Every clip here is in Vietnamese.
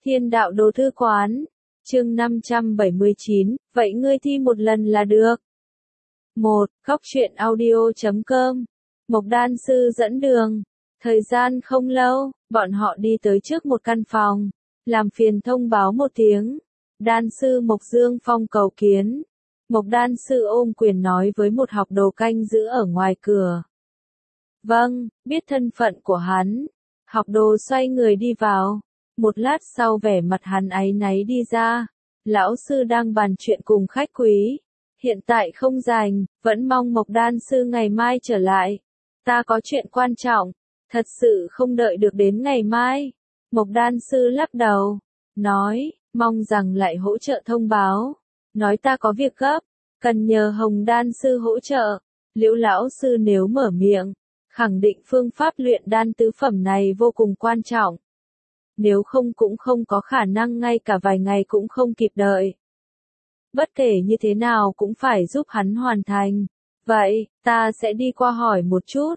Thiên đạo đồ thư quán. Chương 579, vậy ngươi thi một lần là được. 1. Góc truyện audio.com. Mộc đan sư dẫn đường. Thời gian không lâu, bọn họ đi tới trước một căn phòng. Làm phiền thông báo một tiếng. Đan sư Mộc Dương Phong cầu kiến. Mộc đan sư ôm quyền nói với một học đồ canh giữ ở ngoài cửa. Vâng, biết thân phận của hắn. Học đồ xoay người đi vào. Một lát sau vẻ mặt hắn áy náy đi ra. Lão sư đang bàn chuyện cùng khách quý. Hiện tại không rảnh, vẫn mong Mộc đan sư ngày mai trở lại. Ta có chuyện quan trọng, thật sự không đợi được đến ngày mai. Mộc đan sư lắc đầu, nói, mong rằng lại hỗ trợ thông báo. Nói ta có việc gấp, cần nhờ Hồng đan sư hỗ trợ. Liễu lão sư nếu mở miệng, khẳng định phương pháp luyện đan tứ phẩm này vô cùng quan trọng. Nếu không cũng không có khả năng ngay cả vài ngày cũng không kịp đợi. Bất kể như thế nào cũng phải giúp hắn hoàn thành. Vậy, ta sẽ đi qua hỏi một chút.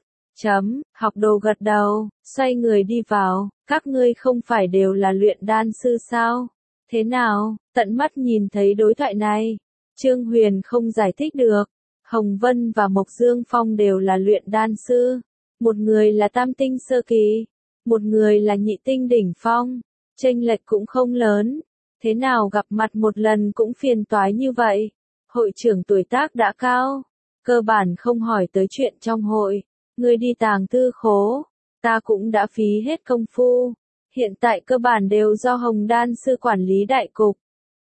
Học đồ gật đầu, xoay người đi vào. Các ngươi không phải đều là luyện đan sư sao? Thế nào, tận mắt nhìn thấy đối thoại này? Trương Huyền không giải thích được. Hồng Vân và Mộc Dương Phong đều là luyện đan sư. Một người là tam tinh sơ kỳ, một người là nhị tinh đỉnh phong. Chênh lệch cũng không lớn. Thế nào gặp mặt một lần cũng phiền toái như vậy? Hội trưởng tuổi tác đã cao, cơ bản không hỏi tới chuyện trong hội. Ngươi đi tàng thư khố, ta cũng đã phí hết công phu. Hiện tại cơ bản đều do Hồng đan sư quản lý đại cục.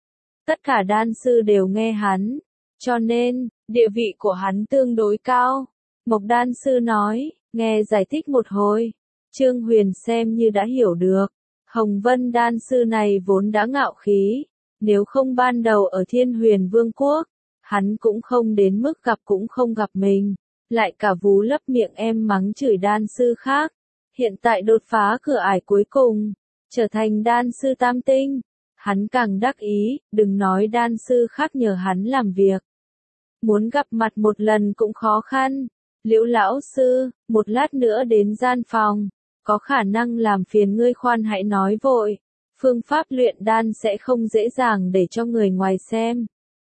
Tất cả đan sư đều nghe hắn, cho nên, địa vị của hắn tương đối cao. Mộc đan sư nói, nghe giải thích một hồi. Trương Huyền xem như đã hiểu được. Hồng Vân đan sư này vốn đã ngạo khí. Nếu không ban đầu ở Thiên Huyền Vương quốc, hắn cũng không đến mức gặp cũng không gặp mình. Lại cả vú lấp miệng em mắng chửi đan sư khác. Hiện tại đột phá cửa ải cuối cùng, trở thành đan sư tam tinh. Hắn càng đắc ý, đừng nói đan sư khác nhờ hắn làm việc. Muốn gặp mặt một lần cũng khó khăn. Liễu lão sư, một lát nữa đến gian phòng. Có khả năng làm phiền ngươi khoan hãy nói vội. Phương pháp luyện đan sẽ không dễ dàng để cho người ngoài xem.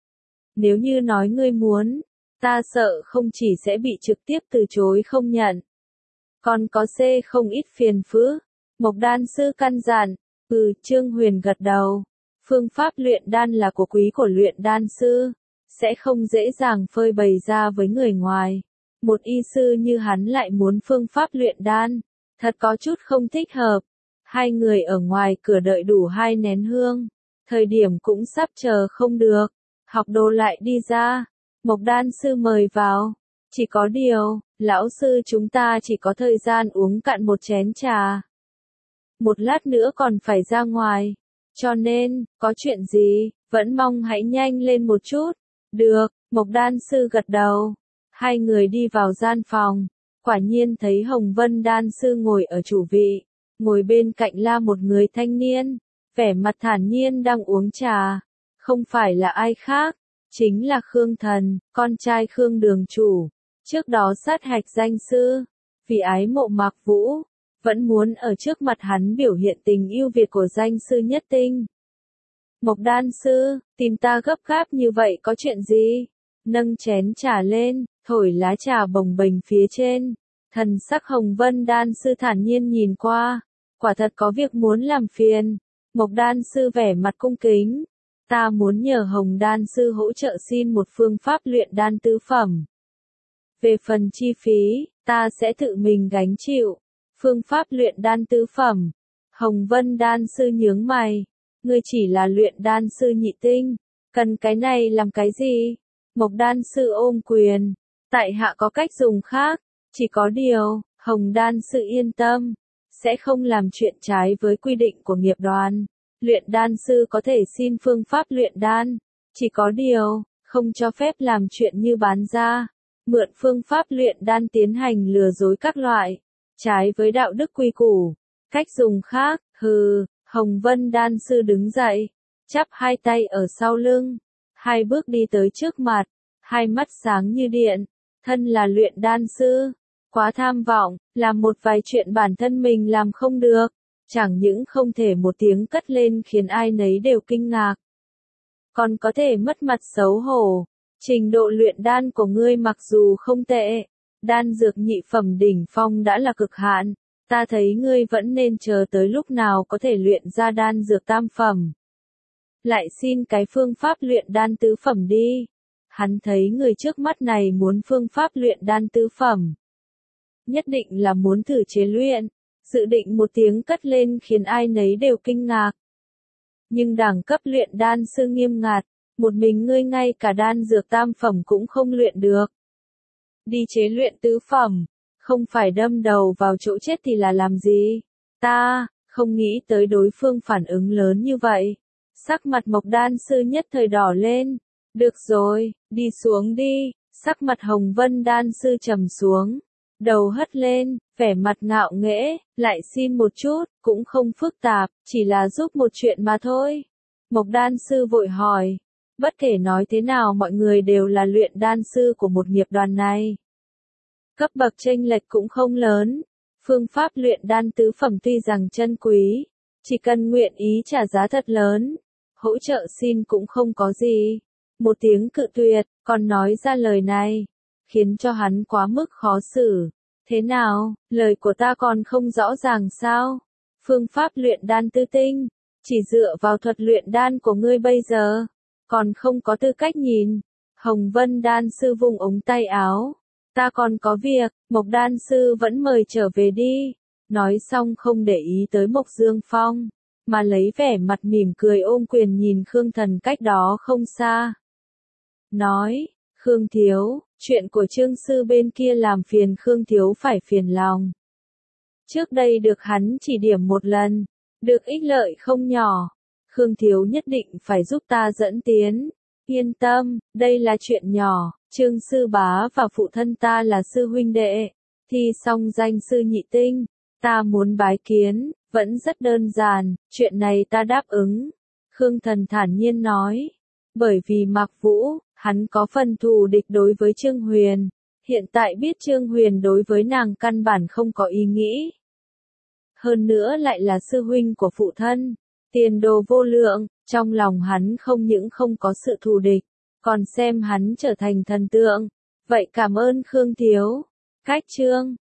Nếu như nói ngươi muốn, ta sợ không chỉ sẽ bị trực tiếp từ chối không nhận. Còn có không ít phiền phức. Mộc đan sư căn dặn. Trương Huyền gật đầu. Phương pháp luyện đan là của quý của luyện đan sư. Sẽ không dễ dàng phơi bày ra với người ngoài. Một y sư như hắn lại muốn phương pháp luyện đan. Thật có chút không thích hợp. Hai người ở ngoài cửa đợi đủ 2 nén hương. Thời điểm cũng sắp chờ không được. Học đồ lại đi ra. Mộc đan sư mời vào. Chỉ có điều, lão sư chúng ta chỉ có thời gian uống cạn một chén trà. Một lát nữa còn phải ra ngoài. Cho nên, có chuyện gì, vẫn mong hãy nhanh lên một chút. Được, Mộc đan sư gật đầu. Hai người đi vào gian phòng. Quả nhiên thấy Hồng Vân đan sư ngồi ở chủ vị. Ngồi bên cạnh là một người thanh niên. Vẻ mặt thản nhiên đang uống trà. Không phải là ai khác. Chính là Khương Thần, con trai Khương đường chủ. Trước đó sát hạch danh sư. Vì ái mộ Mạc Vũ. Vẫn muốn ở trước mặt hắn biểu hiện tình yêu Việt của danh sư nhất tinh. Mộc đan sư, tìm ta gấp gáp như vậy có chuyện gì? Nâng chén trà lên, thổi lá trà bồng bềnh phía trên. Thần sắc Hồng Vân đan sư thản nhiên nhìn qua. Quả thật có việc muốn làm phiền. Mộc đan sư vẻ mặt cung kính. Ta muốn nhờ Hồng đan sư hỗ trợ xin một phương pháp luyện đan tứ phẩm. Về phần chi phí, ta sẽ tự mình gánh chịu. Phương pháp luyện đan tứ phẩm. Hồng Vân đan sư nhướng mày. Ngươi chỉ là luyện đan sư nhị tinh. Cần cái này làm cái gì? Mộc đan sư ôm quyền. Tại hạ có cách dùng khác. Chỉ có điều, Hồng đan sư yên tâm. Sẽ không làm chuyện trái với quy định của nghiệp đoàn. Luyện đan sư có thể xin phương pháp luyện đan. Chỉ có điều, không cho phép làm chuyện như bán ra. Mượn phương pháp luyện đan tiến hành lừa dối các loại. Trái với đạo đức quy củ. Cách dùng khác, Hồng Vân đan sư đứng dậy. Chắp hai tay ở sau lưng. 2 bước đi tới trước mặt. 2 mắt sáng như điện. Thân là luyện đan sư. Quá tham vọng, làm một vài chuyện bản thân mình làm không được. chẳng những không thể một tiếng cất lên khiến ai nấy đều kinh ngạc, còn có thể mất mặt xấu hổ. Trình độ luyện đan của ngươi mặc dù không tệ, đan dược nhị phẩm đỉnh phong đã là cực hạn, ta thấy ngươi vẫn nên chờ tới lúc nào có thể luyện ra đan dược tam phẩm. Lại xin cái phương pháp luyện đan tứ phẩm đi. Hắn thấy người trước mắt này muốn phương pháp luyện đan tứ phẩm. Nhất định là muốn thử chế luyện, dự định một tiếng cất lên khiến ai nấy đều kinh ngạc. Nhưng đẳng cấp luyện đan sư nghiêm ngặt, một mình ngươi ngay cả đan dược tam phẩm cũng không luyện được. Đi chế luyện tứ phẩm, không phải đâm đầu vào chỗ chết thì là làm gì? Ta, không nghĩ tới đối phương phản ứng lớn như vậy. Sắc mặt Mộc đan sư nhất thời đỏ lên. Được rồi, đi xuống đi. Sắc mặt Hồng Vân đan sư trầm xuống. Đầu hất lên, vẻ mặt ngạo nghễ, lại xin một chút, cũng không phức tạp, chỉ là giúp một chuyện mà thôi. Mộc đan sư vội hỏi. Bất kể nói thế nào mọi người đều là luyện đan sư của một nghiệp đoàn này. Cấp bậc chênh lệch cũng không lớn. Phương pháp luyện đan tứ phẩm tuy rằng chân quý, chỉ cần nguyện ý trả giá thật lớn, hỗ trợ xin cũng không có gì. Một tiếng cự tuyệt, còn nói ra lời này, khiến cho hắn quá mức khó xử. Thế nào, lời của ta còn không rõ ràng sao? Phương pháp luyện đan tứ tinh, chỉ dựa vào thuật luyện đan của ngươi bây giờ, còn không có tư cách nhìn. Hồng Vân đan sư vung ống tay áo. Ta còn có việc, Mộc đan sư vẫn mời trở về đi. Nói xong không để ý tới Mộc Dương Phong, mà lấy vẻ mặt mỉm cười ôm quyền nhìn Khương Thần cách đó không xa. Nói, Khương Thiếu, chuyện của Trương sư bên kia làm phiền Khương Thiếu phải phiền lòng. Trước đây được hắn chỉ điểm một lần, được ích lợi không nhỏ. Khương Thiếu nhất định phải giúp ta dẫn tiến. Yên tâm, đây là chuyện nhỏ. Trương sư bá và phụ thân ta là sư huynh đệ, thi xong danh sư nhị tinh, ta muốn bái kiến, vẫn rất đơn giản, chuyện này ta đáp ứng. Khương Thần thản nhiên nói, bởi vì Mạc Vũ, hắn có phần thù địch đối với Trương Huyền, hiện tại biết Trương Huyền đối với nàng căn bản không có ý nghĩ. Hơn nữa lại là sư huynh của phụ thân, tiền đồ vô lượng, trong lòng hắn không những không có sự thù địch, còn xem hắn trở thành thần tượng. Vậy cảm ơn Khương Thiếu. Cách chương